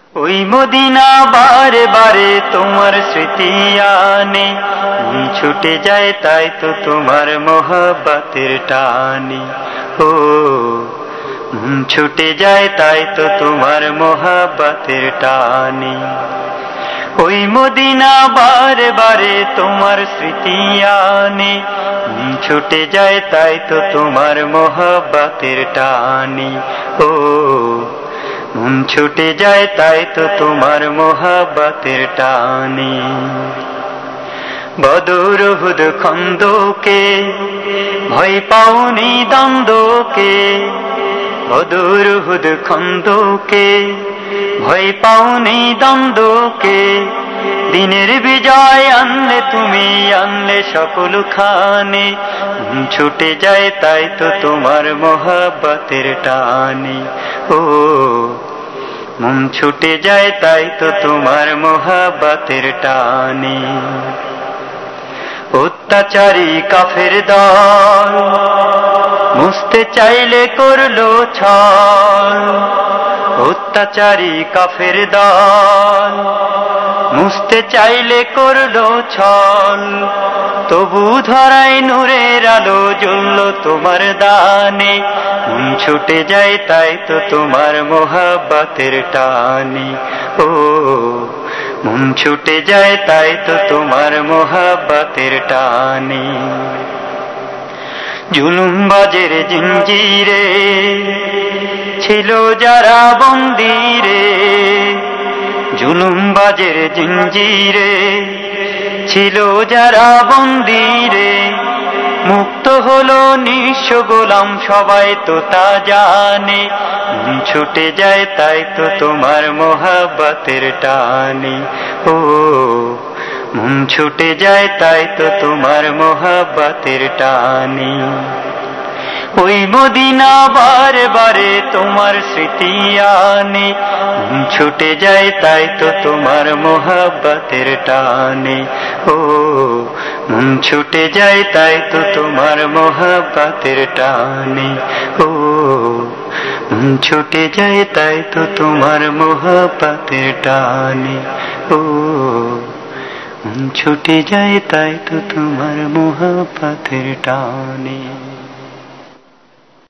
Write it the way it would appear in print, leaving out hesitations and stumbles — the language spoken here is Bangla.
ওই মদিনা বারে বারে তোমার স্মৃতি আনে, ছুটে যায় তাই তো তোমার মোহাব্বতের টানে। ও ছুটে যায় তাই তো তোমার মোহাব্বতের টানে। ওই মদিনা বারে বারে তোমার স্মৃতি আনে, ছুটে যায় তাই তো তোমার মোহাব্বতের টানে। ও মন ছুটে যায় তাই তো তোমার মোহাব্বতের টানে। বদর উহুদ খন্দকে ভয় পাওনি দ্বন্দ্বকে, বদর উহুদ খন্দকে ভয় পাওনি দ্বন্দ্বকে, দিনের বিজয় আনলে তুমি, আনলে সকল খানে। ছুটে যায় তাই তো তোমার মোহাব্বতের টানে। ও মন ছুটে যায় তাই তো তোমার মোহাব্বতের টানে। অত্যাচারী কাফের দল মুছতে চাইলে করলো ছল, অত্যাচারী কাফের দল মুছতে চাইলে করলো ছল, তবু ধরাই নূরের আলো জ্বলল তোমার দানে। মন ছুটে যায় তাই তো তোমার মোহাব্বতের টানে। ও মন ছুটে যায় তাই তো তোমার মোহাব্বতের টানে। জুলুমবাজের জিঞ্জিরে ছিল যারা বন্দিরে, জুলুমবাজের জিঞ্জিরে ছিল যারা বন্দিরে, মুক্ত হলো নিঃস্ব গোলাম সবাই তো তা জানে। ছুটে যায় তাই তো তোমার মোহাব্বতের টানে। ও মন ছুটে যায় তাই তো তোমার মোহাব্বতের টানে। ওই মদিনা বারে বারে তোমার স্মৃতি আনে, ছুটে যায় তাই তো তোমার মোহাব্বতের টানে। ও মন ছুটে যায় তাই তো তোমার মোহাব্বতের টানে। ও মন ছুটে যায় তাই তো তোমার মোহাব্বতের টানে। ও মন ছুটে যায় তাই তো তোমার মোহাব্বতের টানে।